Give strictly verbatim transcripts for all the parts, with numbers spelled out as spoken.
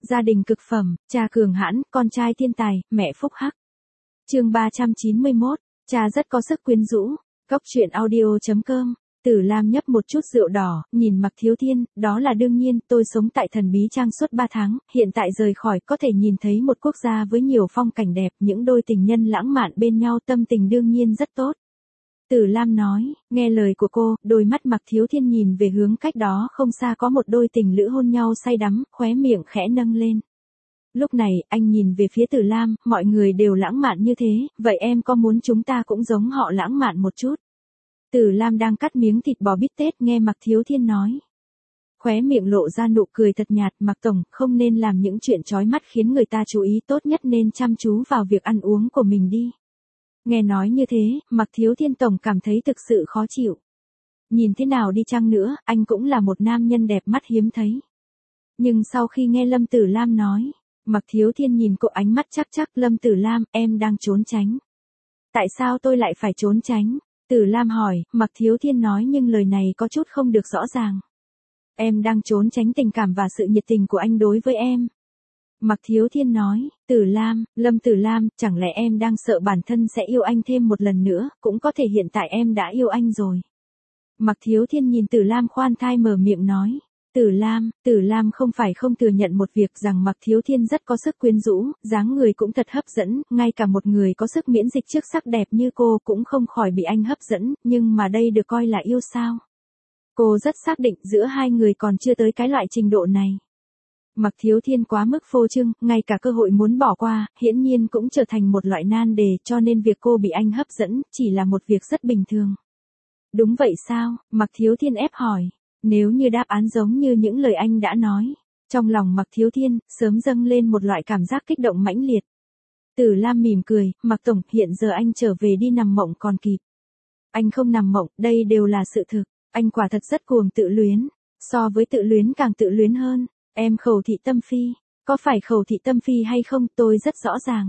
Gia đình cực phẩm, cha cường hãn, con trai thiên tài, mẹ phúc hắc. Chương ba trăm chín mươi mốt, cha rất có sức quyến rũ. Góc truyện audio chấm com. Tử Lam nhấp một chút rượu đỏ, nhìn Mạc Thiếu Thiên, đó là đương nhiên, tôi sống tại Thần Bí Trang suốt ba tháng, hiện tại rời khỏi có thể nhìn thấy một quốc gia với nhiều phong cảnh đẹp, những đôi tình nhân lãng mạn bên nhau, tâm tình đương nhiên rất tốt. Tử Lam nói, nghe lời của cô, đôi mắt Mạc Thiếu Thiên nhìn về hướng cách đó không xa có một đôi tình lữ hôn nhau say đắm, khóe miệng khẽ nâng lên. Lúc này, anh nhìn về phía Tử Lam, mọi người đều lãng mạn như thế, vậy em có muốn chúng ta cũng giống họ lãng mạn một chút? Tử Lam đang cắt miếng thịt bò bít tết nghe Mạc Thiếu Thiên nói. Khóe miệng lộ ra nụ cười thật nhạt, Mạc Tổng, không nên làm những chuyện chói mắt khiến người ta chú ý, tốt nhất nên chăm chú vào việc ăn uống của mình đi. Nghe nói như thế, Mạc Thiếu Thiên Tổng cảm thấy thực sự khó chịu. Nhìn thế nào đi chăng nữa, anh cũng là một nam nhân đẹp mắt hiếm thấy. Nhưng sau khi nghe Lâm Tử Lam nói, Mạc Thiếu Thiên nhìn cô ánh mắt chắc chắc, Lâm Tử Lam, em đang trốn tránh. Tại sao tôi lại phải trốn tránh? Tử Lam hỏi, Mạc Thiếu Thiên nói nhưng lời này có chút không được rõ ràng. Em đang trốn tránh tình cảm và sự nhiệt tình của anh đối với em. Mạc Thiếu Thiên nói, Tử Lam, Lâm Tử Lam, chẳng lẽ em đang sợ bản thân sẽ yêu anh thêm một lần nữa, cũng có thể hiện tại em đã yêu anh rồi. Mạc Thiếu Thiên nhìn Tử Lam khoan thai mở miệng nói, Tử Lam, Tử Lam không phải không thừa nhận một việc rằng Mạc Thiếu Thiên rất có sức quyến rũ, dáng người cũng thật hấp dẫn, ngay cả một người có sức miễn dịch trước sắc đẹp như cô cũng không khỏi bị anh hấp dẫn, nhưng mà đây được coi là yêu sao? Cô rất xác định giữa hai người còn chưa tới cái loại trình độ này. Mạc Thiếu Thiên quá mức phô trương, ngay cả cơ hội muốn bỏ qua, hiển nhiên cũng trở thành một loại nan đề, cho nên việc cô bị anh hấp dẫn, chỉ là một việc rất bình thường. Đúng vậy sao? Mạc Thiếu Thiên ép hỏi. Nếu như đáp án giống như những lời anh đã nói, trong lòng Mạc Thiếu Thiên, sớm dâng lên một loại cảm giác kích động mãnh liệt. Tử Lam mỉm cười, Mạc Tổng, hiện giờ anh trở về đi nằm mộng còn kịp. Anh không nằm mộng, đây đều là sự thực, anh quả thật rất cuồng tự luyến, so với tự luyến càng tự luyến hơn. Em khẩu thị tâm phi, có phải khẩu thị tâm phi hay không, tôi rất rõ ràng.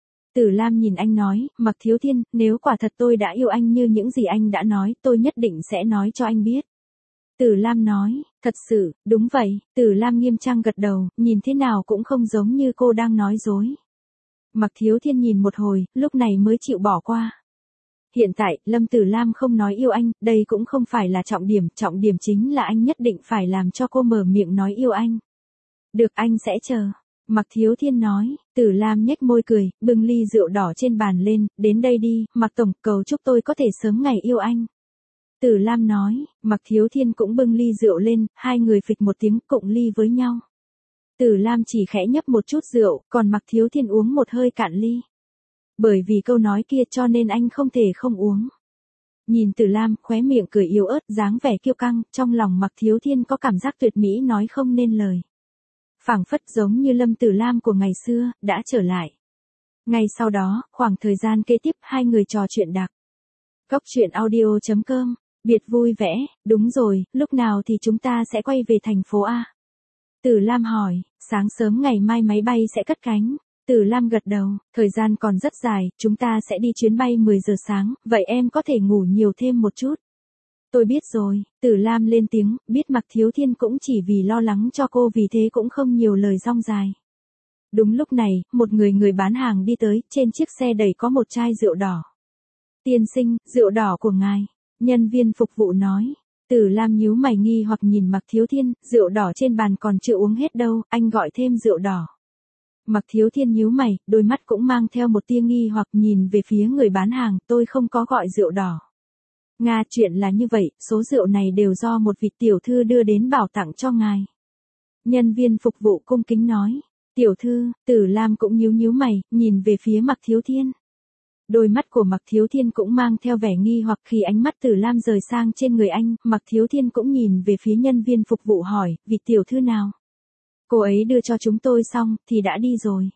Tử Lam nhìn anh nói, Mạc Thiếu Thiên, nếu quả thật tôi đã yêu anh như những gì anh đã nói, tôi nhất định sẽ nói cho anh biết. Tử Lam nói, thật sự, đúng vậy, Tử Lam nghiêm trang gật đầu, nhìn thế nào cũng không giống như cô đang nói dối. Mạc Thiếu Thiên nhìn một hồi, lúc này mới chịu bỏ qua. Hiện tại, Lâm Tử Lam không nói yêu anh, đây cũng không phải là trọng điểm, trọng điểm chính là anh nhất định phải làm cho cô mở miệng nói yêu anh. Được, anh sẽ chờ. Mạc Thiếu Thiên nói, Tử Lam nhếch môi cười, bưng ly rượu đỏ trên bàn lên, đến đây đi, Mạc Tổng, cầu chúc tôi có thể sớm ngày yêu anh. Tử Lam nói, Mạc Thiếu Thiên cũng bưng ly rượu lên, hai người phịch một tiếng cụng ly với nhau. Tử Lam chỉ khẽ nhấp một chút rượu, còn Mạc Thiếu Thiên uống một hơi cạn ly. Bởi vì câu nói kia cho nên anh không thể không uống. Nhìn Tử Lam, khóe miệng cười yếu ớt, dáng vẻ kiêu căng, trong lòng Mạc Thiếu Thiên có cảm giác tuyệt mỹ nói không nên lời. Phảng phất giống như Lâm Tử Lam của ngày xưa, đã trở lại. Ngay sau đó, khoảng thời gian kế tiếp hai người trò chuyện đặc. Góc truyện audio chấm com, biệt vui vẻ, đúng rồi, lúc nào thì chúng ta sẽ quay về thành phố A? Tử Lam hỏi, sáng sớm ngày mai máy bay sẽ cất cánh. Tử Lam gật đầu, thời gian còn rất dài, chúng ta sẽ đi chuyến bay mười giờ sáng, vậy em có thể ngủ nhiều thêm một chút. Tôi biết rồi, Tử Lam lên tiếng, biết Mạc Thiếu Thiên cũng chỉ vì lo lắng cho cô vì thế cũng không nhiều lời dong dài. Đúng lúc này, một người người bán hàng đi tới, trên chiếc xe đầy có một chai rượu đỏ. Tiên sinh, rượu đỏ của ngài, nhân viên phục vụ nói. Tử Lam nhíu mày nghi hoặc nhìn Mạc Thiếu Thiên, rượu đỏ trên bàn còn chưa uống hết đâu, anh gọi thêm rượu đỏ. Mạc Thiếu Thiên nhíu mày, đôi mắt cũng mang theo một tia nghi hoặc nhìn về phía người bán hàng, tôi không có gọi rượu đỏ. Nga, chuyện là như vậy, số rượu này đều do một vị tiểu thư đưa đến bảo tặng cho ngài. Nhân viên phục vụ cung kính nói, tiểu thư, Tử Lam cũng nhíu nhíu mày, nhìn về phía Mạc Thiếu Thiên. Đôi mắt của Mạc Thiếu Thiên cũng mang theo vẻ nghi hoặc khi ánh mắt Tử Lam rời sang trên người anh, Mạc Thiếu Thiên cũng nhìn về phía nhân viên phục vụ hỏi, vị tiểu thư nào? Cô ấy đưa cho chúng tôi xong, thì đã đi rồi.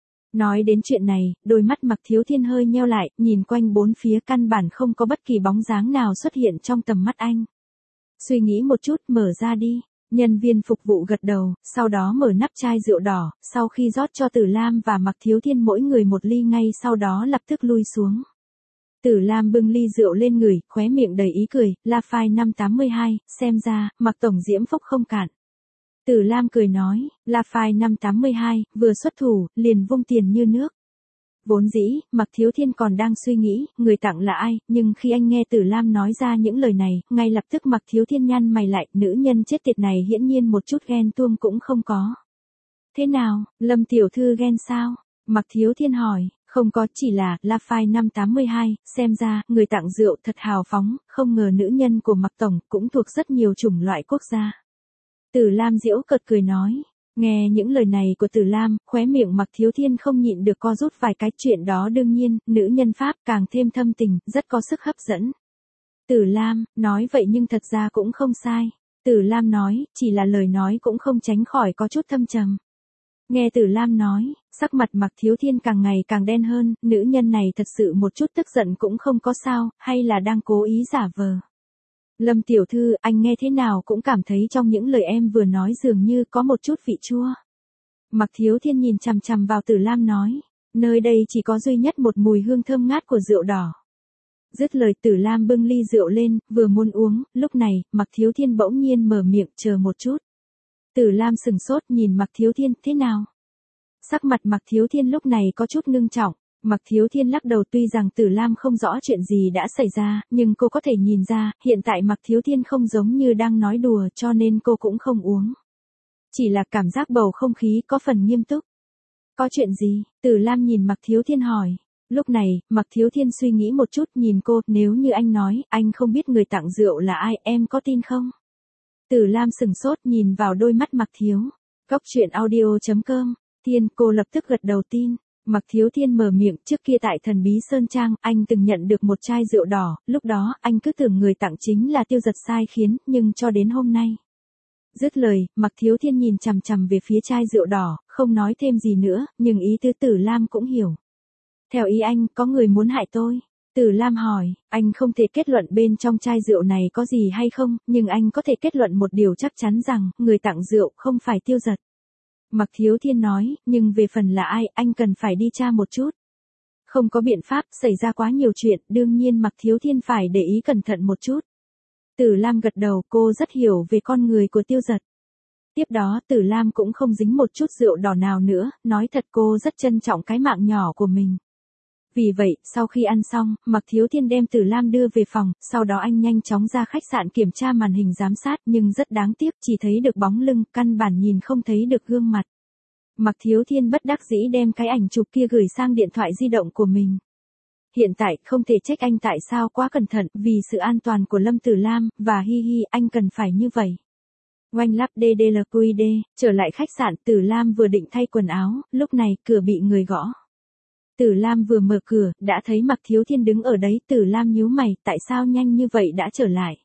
Nói đến chuyện này, đôi mắt Mạc Thiếu Thiên hơi nheo lại, nhìn quanh bốn phía căn bản không có bất kỳ bóng dáng nào xuất hiện trong tầm mắt anh. Suy nghĩ một chút, mở ra đi. Nhân viên phục vụ gật đầu, sau đó mở nắp chai rượu đỏ, sau khi rót cho Tử Lam và Mạc Thiếu Thiên mỗi người một ly ngay sau đó lập tức lui xuống. Tử Lam bưng ly rượu lên người, khóe miệng đầy ý cười, La Phai năm tám mươi hai, xem ra, Mạc Tổng diễm phúc không cạn. Tử Lam cười nói, La Phai năm tám mươi hai, vừa xuất thủ, liền vung tiền như nước. Vốn dĩ, Mạc Thiếu Thiên còn đang suy nghĩ, người tặng là ai, nhưng khi anh nghe Tử Lam nói ra những lời này, ngay lập tức Mạc Thiếu Thiên nhăn mày lại, nữ nhân chết tiệt này hiển nhiên một chút ghen tuông cũng không có. Thế nào, Lâm tiểu thư ghen sao? Mạc Thiếu Thiên hỏi, không có, chỉ là, La Phai năm tám mươi hai, xem ra, người tặng rượu thật hào phóng, không ngờ nữ nhân của Mạc Tổng cũng thuộc rất nhiều chủng loại quốc gia. Tử Lam giễu cợt cười nói. Nghe những lời này của Tử Lam, khóe miệng Mạc Thiếu Thiên không nhịn được co rút vài cái, chuyện đó đương nhiên, nữ nhân Pháp càng thêm thâm tình, rất có sức hấp dẫn. Tử Lam, nói vậy nhưng thật ra cũng không sai. Tử Lam nói, chỉ là lời nói cũng không tránh khỏi có chút thâm trầm. Nghe Tử Lam nói, sắc mặt Mạc Thiếu Thiên càng ngày càng đen hơn, nữ nhân này thật sự một chút tức giận cũng không có sao, hay là đang cố ý giả vờ. Lâm tiểu thư, anh nghe thế nào cũng cảm thấy trong những lời em vừa nói dường như có một chút vị chua. Mạc Thiếu Thiên nhìn chằm chằm vào Tử Lam nói, nơi đây chỉ có duy nhất một mùi hương thơm ngát của rượu đỏ. Dứt lời Tử Lam bưng ly rượu lên, vừa muốn uống, lúc này, Mạc Thiếu Thiên bỗng nhiên mở miệng, chờ một chút. Tử Lam sừng sốt nhìn Mạc Thiếu Thiên, thế nào? Sắc mặt Mạc Thiếu Thiên lúc này có chút ngưng trọng. Mạc Thiếu Thiên lắc đầu, tuy rằng Tử Lam không rõ chuyện gì đã xảy ra, nhưng cô có thể nhìn ra, hiện tại Mạc Thiếu Thiên không giống như đang nói đùa cho nên cô cũng không uống. Chỉ là cảm giác bầu không khí có phần nghiêm túc. Có chuyện gì? Tử Lam nhìn Mạc Thiếu Thiên hỏi. Lúc này, Mạc Thiếu Thiên suy nghĩ một chút nhìn cô, nếu như anh nói, anh không biết người tặng rượu là ai, em có tin không? Tử Lam sừng sốt nhìn vào đôi mắt Mạc Thiếu. Góc truyện audio chấm com, Thiên, cô lập tức gật đầu tin. Mạc Thiếu Thiên mở miệng, trước kia tại Thần Bí Sơn Trang, anh từng nhận được một chai rượu đỏ, lúc đó, anh cứ tưởng người tặng chính là Tiêu Giật sai khiến, nhưng cho đến hôm nay. Dứt lời, Mạc Thiếu Thiên nhìn chằm chằm về phía chai rượu đỏ, không nói thêm gì nữa, nhưng ý tứ Tử Lam cũng hiểu. Theo ý anh, có người muốn hại tôi. Tử Lam hỏi, anh không thể kết luận bên trong chai rượu này có gì hay không, nhưng anh có thể kết luận một điều chắc chắn rằng, người tặng rượu không phải Tiêu Giật. Mạc Thiếu Thiên nói, nhưng về phần là ai, anh cần phải đi tra một chút. Không có biện pháp, xảy ra quá nhiều chuyện, đương nhiên Mạc Thiếu Thiên phải để ý cẩn thận một chút. Tử Lam gật đầu, cô rất hiểu về con người của Tiêu Giật. Tiếp đó Tử Lam cũng không dính một chút rượu đỏ nào nữa, nói thật cô rất trân trọng cái mạng nhỏ của mình. Vì vậy, sau khi ăn xong, Mạc Thiếu Thiên đem Tử Lam đưa về phòng, sau đó anh nhanh chóng ra khách sạn kiểm tra màn hình giám sát, nhưng rất đáng tiếc, chỉ thấy được bóng lưng, căn bản nhìn không thấy được gương mặt. Mạc Thiếu Thiên bất đắc dĩ đem cái ảnh chụp kia gửi sang điện thoại di động của mình. Hiện tại, không thể trách anh tại sao quá cẩn thận, vì sự an toàn của Lâm Tử Lam, và hi hi, anh cần phải như vậy. Oanh lắp đê đê lờ quy đê, trở lại khách sạn, Tử Lam vừa định thay quần áo, lúc này, cửa bị người gõ. Tử Lam vừa mở cửa, đã thấy Mạc Thiếu Thiên đứng ở đấy, Tử Lam nhíu mày, tại sao nhanh như vậy đã trở lại?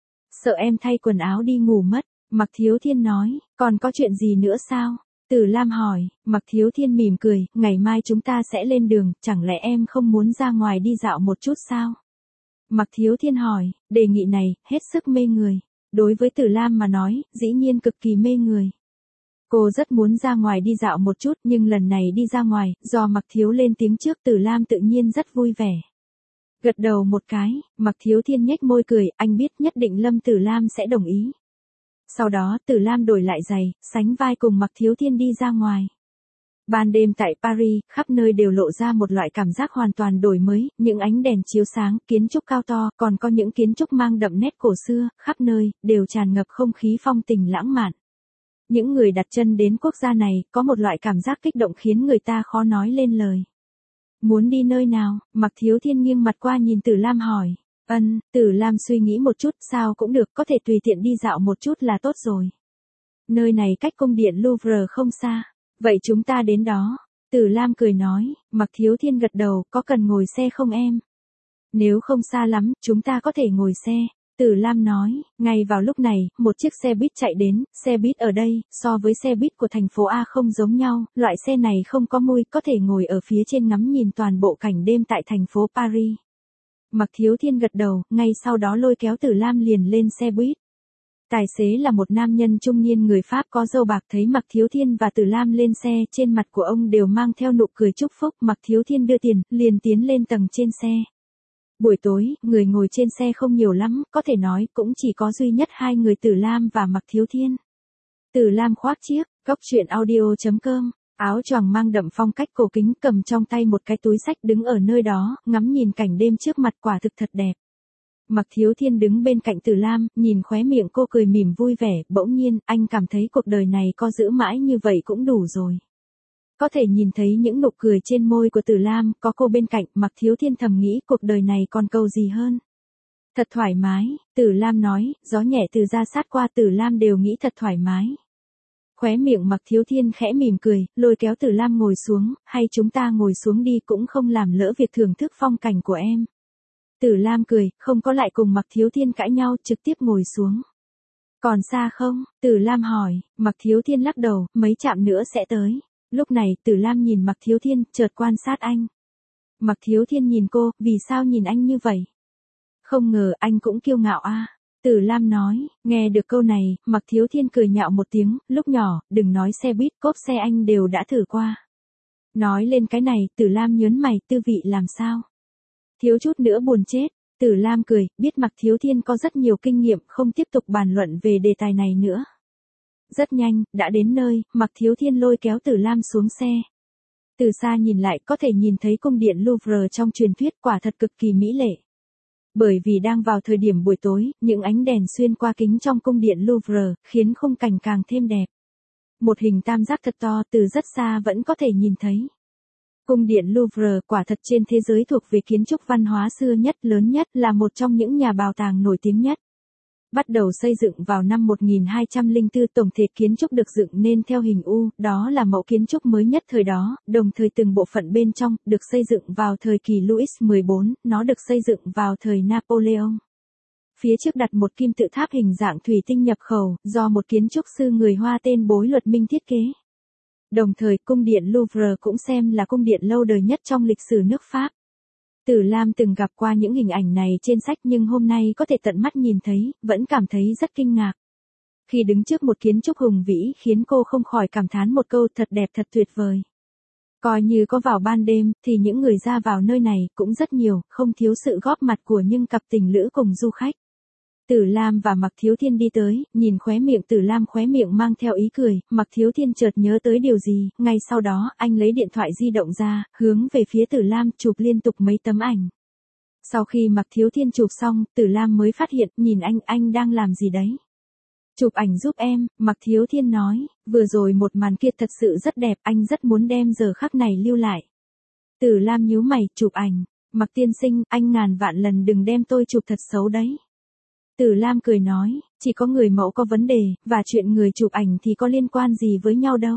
Sợ em thay quần áo đi ngủ mất, Mạc Thiếu Thiên nói, còn có chuyện gì nữa sao? Tử Lam hỏi, Mạc Thiếu Thiên mỉm cười, ngày mai chúng ta sẽ lên đường, chẳng lẽ em không muốn ra ngoài đi dạo một chút sao? Mạc Thiếu Thiên hỏi, đề nghị này, hết sức mê người. Đối với Tử Lam mà nói, dĩ nhiên cực kỳ mê người. Cô rất muốn ra ngoài đi dạo một chút, nhưng lần này đi ra ngoài, do Mạc Thiếu lên tiếng trước, Tử Lam tự nhiên rất vui vẻ. Gật đầu một cái, Mạc Thiếu Thiên nhếch môi cười, anh biết nhất định Lâm Tử Lam sẽ đồng ý. Sau đó, Tử Lam đổi lại giày, sánh vai cùng Mạc Thiếu Thiên đi ra ngoài. Ban đêm tại Paris, khắp nơi đều lộ ra một loại cảm giác hoàn toàn đổi mới, những ánh đèn chiếu sáng, kiến trúc cao to, còn có những kiến trúc mang đậm nét cổ xưa, khắp nơi, đều tràn ngập không khí phong tình lãng mạn. Những người đặt chân đến quốc gia này, có một loại cảm giác kích động khiến người ta khó nói lên lời. Muốn đi nơi nào? Mạc Thiếu Thiên nghiêng mặt qua nhìn Tử Lam hỏi. Ân, Tử Lam suy nghĩ một chút, sao cũng được, có thể tùy tiện đi dạo một chút là tốt rồi. Nơi này cách cung điện Louvre không xa, vậy chúng ta đến đó. Tử Lam cười nói, Mạc Thiếu Thiên gật đầu, có cần ngồi xe không em? Nếu không xa lắm, chúng ta có thể ngồi xe. Tử Lam nói, ngay vào lúc này, một chiếc xe buýt chạy đến, xe buýt ở đây, so với xe buýt của thành phố A không giống nhau, loại xe này không có mui, có thể ngồi ở phía trên ngắm nhìn toàn bộ cảnh đêm tại thành phố Paris. Mạc Thiếu Thiên gật đầu, ngay sau đó lôi kéo Tử Lam liền lên xe buýt. Tài xế là một nam nhân trung niên người Pháp có râu bạc, thấy Mạc Thiếu Thiên và Tử Lam lên xe, trên mặt của ông đều mang theo nụ cười chúc phúc, Mạc Thiếu Thiên đưa tiền, liền tiến lên tầng trên xe. Buổi tối, người ngồi trên xe không nhiều lắm, có thể nói cũng chỉ có duy nhất hai người Tử Lam và Mạc Thiếu Thiên. Từ Lam khoác chiếc, góc truyện audio.com, áo choàng mang đậm phong cách cổ kính, cầm trong tay một cái túi xách đứng ở nơi đó, ngắm nhìn cảnh đêm trước mặt, quả thực thật đẹp. Mạc Thiếu Thiên đứng bên cạnh Từ Lam, nhìn khóe miệng cô cười mỉm vui vẻ, bỗng nhiên, anh cảm thấy cuộc đời này có giữ mãi như vậy cũng đủ rồi. Có thể nhìn thấy những nụ cười trên môi của Từ Lam, có cô bên cạnh, Mạc Thiếu Thiên thầm nghĩ cuộc đời này còn cầu gì hơn. Thật thoải mái, Từ Lam nói, gió nhẹ từ ra sát qua Từ Lam đều nghĩ thật thoải mái. Khóe miệng Mạc Thiếu Thiên khẽ mỉm cười, lôi kéo Từ Lam ngồi xuống, hay chúng ta ngồi xuống đi cũng không làm lỡ việc thưởng thức phong cảnh của em. Từ Lam cười, không có lại cùng Mạc Thiếu Thiên cãi nhau, trực tiếp ngồi xuống. Còn xa không? Từ Lam hỏi, Mạc Thiếu Thiên lắc đầu, mấy chạm nữa sẽ tới. Lúc này, Từ Lam nhìn Mạc Thiếu Thiên, chợt quan sát anh. Mạc Thiếu Thiên nhìn cô, vì sao nhìn anh như vậy? Không ngờ anh cũng kiêu ngạo a. À? Từ Lam nói, nghe được câu này, Mạc Thiếu Thiên cười nhạo một tiếng, lúc nhỏ, đừng nói xe buýt, cốp xe anh đều đã thử qua. Nói lên cái này, Từ Lam nhớn mày, tư vị làm sao? Thiếu chút nữa buồn chết. Từ Lam cười, biết Mạc Thiếu Thiên có rất nhiều kinh nghiệm, không tiếp tục bàn luận về đề tài này nữa. Rất nhanh, đã đến nơi, Mạc Thiếu Thiên lôi kéo Từ Lam xuống xe. Từ xa nhìn lại có thể nhìn thấy cung điện Louvre trong truyền thuyết, quả thật cực kỳ mỹ lệ. Bởi vì đang vào thời điểm buổi tối, những ánh đèn xuyên qua kính trong cung điện Louvre, khiến khung cảnh càng thêm đẹp. Một hình tam giác thật to từ rất xa vẫn có thể nhìn thấy. Cung điện Louvre quả thật trên thế giới thuộc về kiến trúc văn hóa xưa nhất, lớn nhất, là một trong những nhà bảo tàng nổi tiếng nhất. Bắt đầu xây dựng vào năm một nghìn hai trăm lẻ bốn, tổng thể kiến trúc được dựng nên theo hình U, đó là mẫu kiến trúc mới nhất thời đó, đồng thời từng bộ phận bên trong, được xây dựng vào thời kỳ Louis mười bốn, nó được xây dựng vào thời Napoleon. Phía trước đặt một kim tự tháp hình dạng thủy tinh nhập khẩu, do một kiến trúc sư người Hoa tên Bối Luật Minh thiết kế. Đồng thời, cung điện Louvre cũng xem là cung điện lâu đời nhất trong lịch sử nước Pháp. Từ Lam từng gặp qua những hình ảnh này trên sách nhưng hôm nay có thể tận mắt nhìn thấy, vẫn cảm thấy rất kinh ngạc. Khi đứng trước một kiến trúc hùng vĩ khiến cô không khỏi cảm thán một câu thật đẹp thật tuyệt vời. Coi như có vào ban đêm, thì những người ra vào nơi này cũng rất nhiều, không thiếu sự góp mặt của những cặp tình lữ cùng du khách. Từ Lam và Mạc Thiếu Thiên đi tới, nhìn khóe miệng Từ Lam khóe miệng mang theo ý cười, Mạc Thiếu Thiên chợt nhớ tới điều gì, ngay sau đó, anh lấy điện thoại di động ra, hướng về phía Từ Lam chụp liên tục mấy tấm ảnh. Sau khi Mạc Thiếu Thiên chụp xong, Từ Lam mới phát hiện, nhìn anh, anh đang làm gì đấy? Chụp ảnh giúp em, Mạc Thiếu Thiên nói, vừa rồi một màn kia thật sự rất đẹp, anh rất muốn đem giờ khắc này lưu lại. Từ Lam nhíu mày, chụp ảnh, Mạc tiên sinh, anh ngàn vạn lần đừng đem tôi chụp thật xấu đấy. Từ Lam cười nói, chỉ có người mẫu có vấn đề, và chuyện người chụp ảnh thì có liên quan gì với nhau đâu.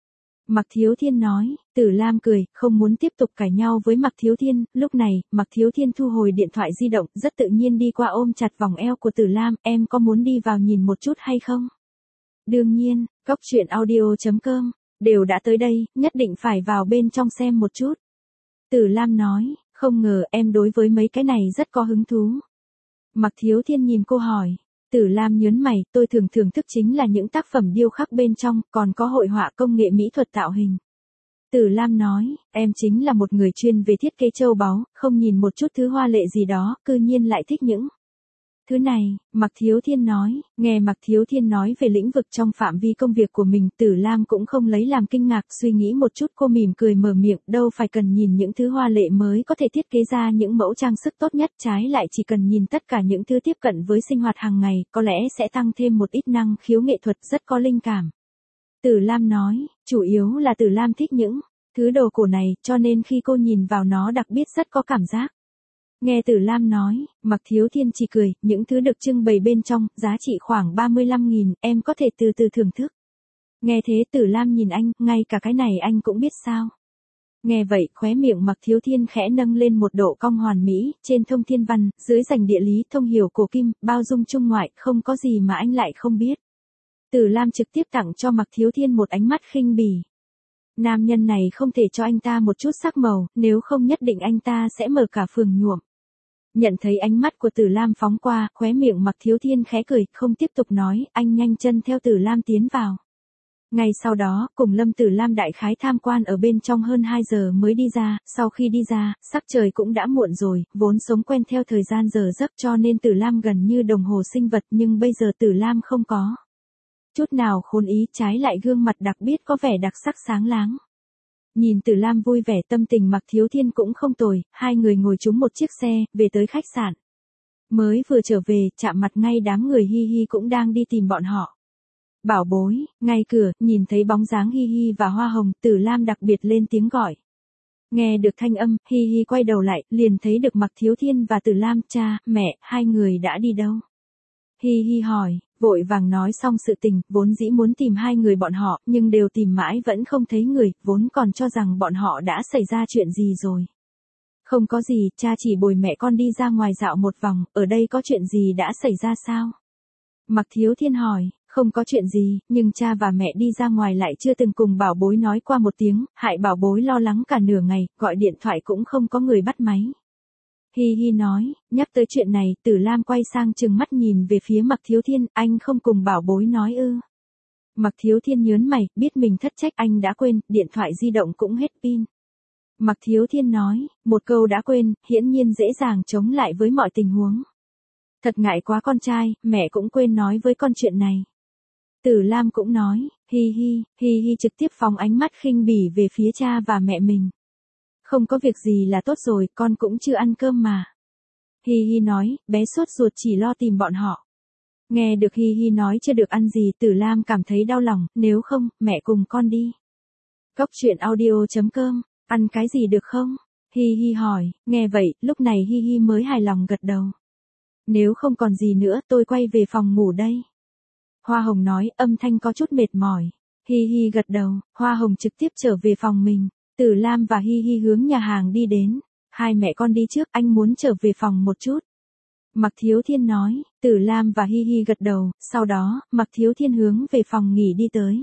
Mạc Thiếu Thiên nói, Từ Lam cười, không muốn tiếp tục cãi nhau với Mạc Thiếu Thiên, lúc này, Mạc Thiếu Thiên thu hồi điện thoại di động, rất tự nhiên đi qua ôm chặt vòng eo của Từ Lam, em có muốn đi vào nhìn một chút hay không? Đương nhiên, góc truyện audio.com, đều đã tới đây, nhất định phải vào bên trong xem một chút. Từ Lam nói, không ngờ em đối với mấy cái này rất có hứng thú. Mạc Thiếu Thiên nhìn cô hỏi. Từ Lam nhớn mày, tôi thường thưởng thức chính là những tác phẩm điêu khắc bên trong, còn có hội họa công nghệ mỹ thuật tạo hình. Từ Lam nói, em chính là một người chuyên về thiết kế châu báu, không nhìn một chút thứ hoa lệ gì đó, cư nhiên lại thích những thứ này. Mạc Thiếu Thiên nói, nghe Mạc Thiếu Thiên nói về lĩnh vực trong phạm vi công việc của mình, Từ Lam cũng không lấy làm kinh ngạc, suy nghĩ một chút cô mỉm cười mở miệng, đâu phải cần nhìn những thứ hoa lệ mới có thể thiết kế ra những mẫu trang sức tốt nhất, trái lại chỉ cần nhìn tất cả những thứ tiếp cận với sinh hoạt hàng ngày, có lẽ sẽ tăng thêm một ít năng khiếu nghệ thuật rất có linh cảm. Từ Lam nói, chủ yếu là Từ Lam thích những thứ đồ cổ này, cho nên khi cô nhìn vào nó đặc biệt rất có cảm giác. Nghe Từ Lam nói, Mạc Thiếu Thiên chỉ cười, những thứ được trưng bày bên trong, giá trị khoảng ba mươi lăm nghìn, em có thể từ từ thưởng thức. Nghe thế Từ Lam nhìn anh, ngay cả cái này anh cũng biết sao. Nghe vậy, khóe miệng Mạc Thiếu Thiên khẽ nâng lên một độ cong hoàn mỹ, trên thông thiên văn, dưới dành địa lý, thông hiểu cổ kim, bao dung trung ngoại, không có gì mà anh lại không biết. Từ Lam trực tiếp tặng cho Mạc Thiếu Thiên một ánh mắt khinh bỉ. Nam nhân này không thể cho anh ta một chút sắc màu, nếu không nhất định anh ta sẽ mở cả phường nhuộm. Nhận thấy ánh mắt của Từ Lam phóng qua, khóe miệng Mạc Thiếu Thiên khẽ cười, không tiếp tục nói, anh nhanh chân theo Từ Lam tiến vào. Ngay sau đó, cùng Lâm Tử Lam đại khái tham quan ở bên trong hơn hai giờ mới đi ra, sau khi đi ra, sắc trời cũng đã muộn rồi, vốn sống quen theo thời gian giờ giấc cho nên Tử Lam gần như đồng hồ sinh vật nhưng bây giờ Tử Lam không có Chút nào khôn ý, trái lại gương mặt đặc biệt có vẻ đặc sắc sáng láng. Nhìn Tử Lam vui vẻ, tâm tình Mạc Thiếu Thiên cũng không tồi, hai người ngồi trúng một chiếc xe, về tới khách sạn. Mới vừa trở về, chạm mặt ngay đám người Hi Hi cũng đang đi tìm bọn họ. Bảo bối, ngay cửa, nhìn thấy bóng dáng Hi Hi và Hoa Hồng, Tử Lam đặc biệt lên tiếng gọi. Nghe được thanh âm, Hi Hi quay đầu lại, liền thấy được Mạc Thiếu Thiên và Tử Lam. Cha, mẹ, hai người đã đi đâu? Hi Hi hỏi, vội vàng nói xong sự tình, vốn dĩ muốn tìm hai người bọn họ, nhưng đều tìm mãi vẫn không thấy người, vốn còn cho rằng bọn họ đã xảy ra chuyện gì rồi. Không có gì, cha chỉ bồi mẹ con đi ra ngoài dạo một vòng, ở đây có chuyện gì đã xảy ra sao? Mạc Thiếu Thiên hỏi, không có chuyện gì, nhưng cha và mẹ đi ra ngoài lại chưa từng cùng bảo bối nói qua một tiếng, hại bảo bối lo lắng cả nửa ngày, gọi điện thoại cũng không có người bắt máy. Hi Hi nói, nhắc tới chuyện này, Tử Lam quay sang trừng mắt nhìn về phía Mạc Thiếu Thiên, anh không cùng bảo bối nói ư. Mạc Thiếu Thiên nhớn mày, biết mình thất trách, anh đã quên, điện thoại di động cũng hết pin. Mạc Thiếu Thiên nói, một câu đã quên, hiển nhiên dễ dàng chống lại với mọi tình huống. Thật ngại quá con trai, mẹ cũng quên nói với con chuyện này. Tử Lam cũng nói, Hi Hi, Hi Hi trực tiếp phóng ánh mắt khinh bỉ về phía cha và mẹ mình. Không có việc gì là tốt rồi, con cũng chưa ăn cơm mà. Hi Hi nói, bé sốt ruột chỉ lo tìm bọn họ. Nghe được Hi Hi nói chưa được ăn gì, Tử Lam cảm thấy đau lòng, nếu không, mẹ cùng con đi. Cốc truyện audio chấm com, ăn cái gì được không? Hi Hi hỏi, nghe vậy, lúc này Hi Hi mới hài lòng gật đầu. Nếu không còn gì nữa, tôi quay về phòng ngủ đây. Hoa Hồng nói, âm thanh có chút mệt mỏi. Hi Hi gật đầu, Hoa Hồng trực tiếp trở về phòng mình. Tử Lam và Hi Hi hướng nhà hàng đi đến. Hai mẹ con đi trước, anh muốn trở về phòng một chút. Mạc Thiếu Thiên nói, Tử Lam và Hi Hi gật đầu, sau đó, Mạc Thiếu Thiên hướng về phòng nghỉ đi tới.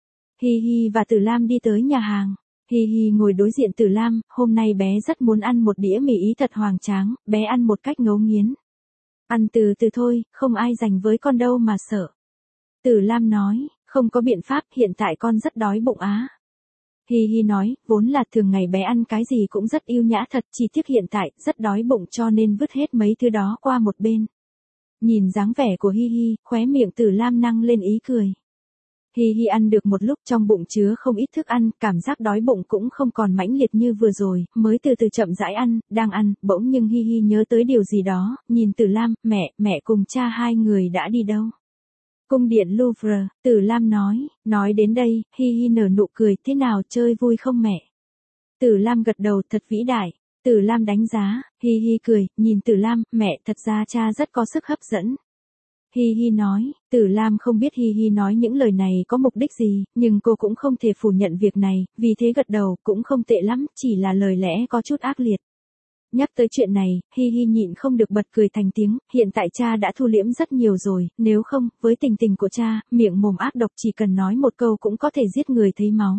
Hi Hi và Tử Lam đi tới nhà hàng. Hi Hi ngồi đối diện Tử Lam, hôm nay bé rất muốn ăn một đĩa mì ý thật hoành tráng, bé ăn một cách ngấu nghiến. Ăn từ từ thôi, không ai giành với con đâu mà sợ. Tử Lam nói, không có biện pháp, hiện tại con rất đói bụng á. Hi Hi nói, vốn là thường ngày bé ăn cái gì cũng rất yêu nhã thật, chỉ tiếc hiện tại, rất đói bụng cho nên vứt hết mấy thứ đó qua một bên. Nhìn dáng vẻ của Hi Hi, khóe miệng Tử Lam nâng lên ý cười. Hi Hi ăn được một lúc trong bụng chứa không ít thức ăn, cảm giác đói bụng cũng không còn mãnh liệt như vừa rồi, mới từ từ chậm rãi ăn, đang ăn, bỗng nhưng Hi Hi nhớ tới điều gì đó, nhìn Tử Lam, mẹ, mẹ cùng cha hai người đã đi đâu? Cung điện Louvre, Tử Lam nói, nói đến đây, Hi Hi nở nụ cười, thế nào chơi vui không mẹ? Tử Lam gật đầu, thật vĩ đại. Tử Lam đánh giá, Hi Hi cười, nhìn Tử Lam, mẹ, thật ra cha rất có sức hấp dẫn. Hi Hi nói, Tử Lam không biết Hi Hi nói những lời này có mục đích gì, nhưng cô cũng không thể phủ nhận việc này, vì thế gật đầu, cũng không tệ lắm, chỉ là lời lẽ có chút ác liệt. Nhắc tới chuyện này, Hi Hi nhịn không được bật cười thành tiếng, hiện tại cha đã thu liễm rất nhiều rồi, nếu không, với tình tình của cha, miệng mồm ác độc chỉ cần nói một câu cũng có thể giết người thấy máu.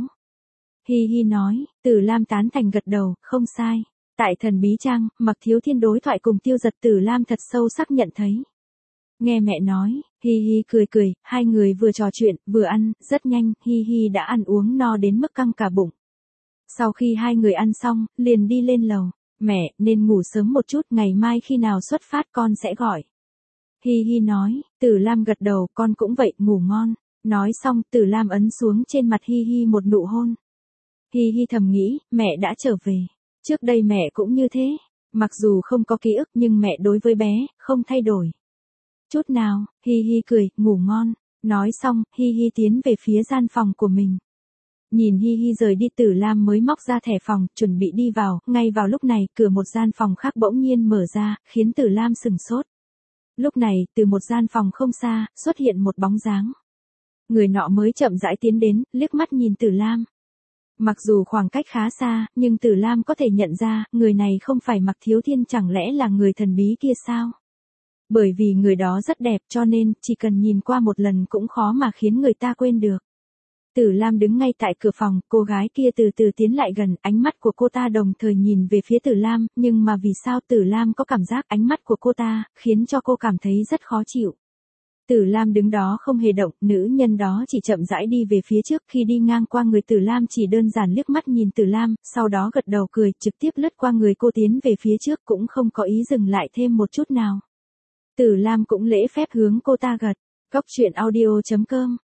Hi Hi nói, Tử Lam tán thành gật đầu, không sai. Tại Thần Bí Trang, Mạc Thiếu Thiên đối thoại cùng Tiêu Giật, Tử Lam thật sâu sắc nhận thấy. Nghe mẹ nói, Hi Hi cười cười, hai người vừa trò chuyện, vừa ăn, rất nhanh, Hi Hi đã ăn uống no đến mức căng cả bụng. Sau khi hai người ăn xong, liền đi lên lầu. Mẹ, nên ngủ sớm một chút, ngày mai khi nào xuất phát con sẽ gọi. Hi Hi nói, Tử Lam gật đầu, con cũng vậy, ngủ ngon. Nói xong, Tử Lam ấn xuống trên mặt Hi Hi một nụ hôn. Hi Hi thầm nghĩ, mẹ đã trở về. Trước đây mẹ cũng như thế. Mặc dù không có ký ức nhưng mẹ đối với bé, không thay đổi. Chút nào, Hi Hi cười, ngủ ngon. Nói xong, Hi Hi tiến về phía gian phòng của mình. Nhìn Hi Hi rời đi, Tử Lam mới móc ra thẻ phòng, chuẩn bị đi vào, ngay vào lúc này, cửa một gian phòng khác bỗng nhiên mở ra, khiến Tử Lam sừng sốt. Lúc này, từ một gian phòng không xa, xuất hiện một bóng dáng. Người nọ mới chậm rãi tiến đến, liếc mắt nhìn Tử Lam. Mặc dù khoảng cách khá xa, nhưng Tử Lam có thể nhận ra, người này không phải Mạc Thiếu Thiên, chẳng lẽ là người thần bí kia sao? Bởi vì người đó rất đẹp cho nên, chỉ cần nhìn qua một lần cũng khó mà khiến người ta quên được. Tử Lam đứng ngay tại cửa phòng, cô gái kia từ từ tiến lại gần, ánh mắt của cô ta đồng thời nhìn về phía Tử Lam, nhưng mà vì sao Tử Lam có cảm giác ánh mắt của cô ta, khiến cho cô cảm thấy rất khó chịu. Tử Lam đứng đó không hề động, nữ nhân đó chỉ chậm rãi đi về phía trước, khi đi ngang qua người Tử Lam chỉ đơn giản liếc mắt nhìn Tử Lam, sau đó gật đầu cười, trực tiếp lướt qua người cô tiến về phía trước, cũng không có ý dừng lại thêm một chút nào. Tử Lam cũng lễ phép hướng cô ta gật. Cốc truyện audio chấm com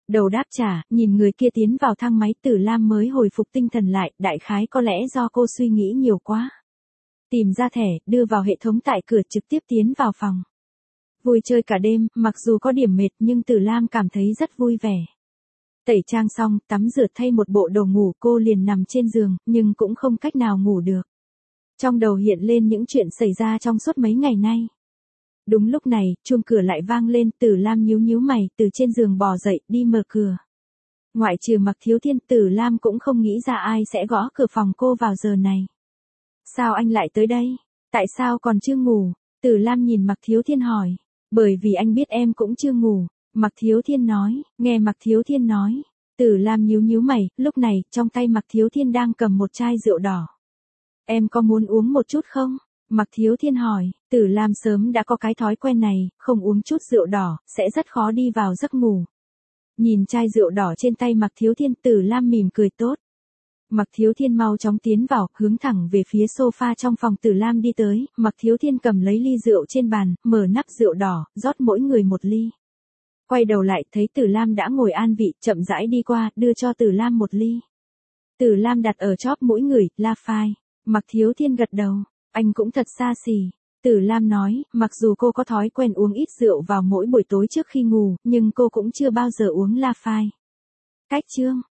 Đầu đáp trả, nhìn người kia tiến vào thang máy, Tử Lam mới hồi phục tinh thần lại, đại khái có lẽ do cô suy nghĩ nhiều quá. Tìm ra thẻ, đưa vào hệ thống tại cửa, trực tiếp tiến vào phòng. Vui chơi cả đêm, mặc dù có điểm mệt nhưng Tử Lam cảm thấy rất vui vẻ. Tẩy trang xong, tắm rửa thay một bộ đồ ngủ, cô liền nằm trên giường, nhưng cũng không cách nào ngủ được. Trong đầu hiện lên những chuyện xảy ra trong suốt mấy ngày nay. Đúng lúc này, chuông cửa lại vang lên, Tử Lam nhíu nhíu mày, từ trên giường bò dậy, đi mở cửa. Ngoại trừ Mạc Thiếu Thiên, Tử Lam cũng không nghĩ ra ai sẽ gõ cửa phòng cô vào giờ này. Sao anh lại tới đây? Tại sao còn chưa ngủ? Tử Lam nhìn Mạc Thiếu Thiên hỏi. Bởi vì anh biết em cũng chưa ngủ. Mạc Thiếu Thiên nói, nghe Mạc Thiếu Thiên nói. Tử Lam nhíu nhíu mày, lúc này, trong tay Mạc Thiếu Thiên đang cầm một chai rượu đỏ. Em có muốn uống một chút không? Mạc Thiếu Thiên hỏi, Tử Lam sớm đã có cái thói quen này, không uống chút rượu đỏ, sẽ rất khó đi vào giấc ngủ. Nhìn chai rượu đỏ trên tay Mạc Thiếu Thiên, Tử Lam mỉm cười tốt. Mạc Thiếu Thiên mau chóng tiến vào, hướng thẳng về phía sofa trong phòng. Tử Lam đi tới, Mạc Thiếu Thiên cầm lấy ly rượu trên bàn, mở nắp rượu đỏ, rót mỗi người một ly. Quay đầu lại, thấy Tử Lam đã ngồi an vị, chậm rãi đi qua, đưa cho Tử Lam một ly. Tử Lam đặt ở chóp mũi người, la phai. Mạc Thiếu Thiên gật đầu, anh cũng thật xa xỉ. Tử Lam nói, mặc dù cô có thói quen uống ít rượu vào mỗi buổi tối trước khi ngủ, nhưng cô cũng chưa bao giờ uống la phai. Cách chương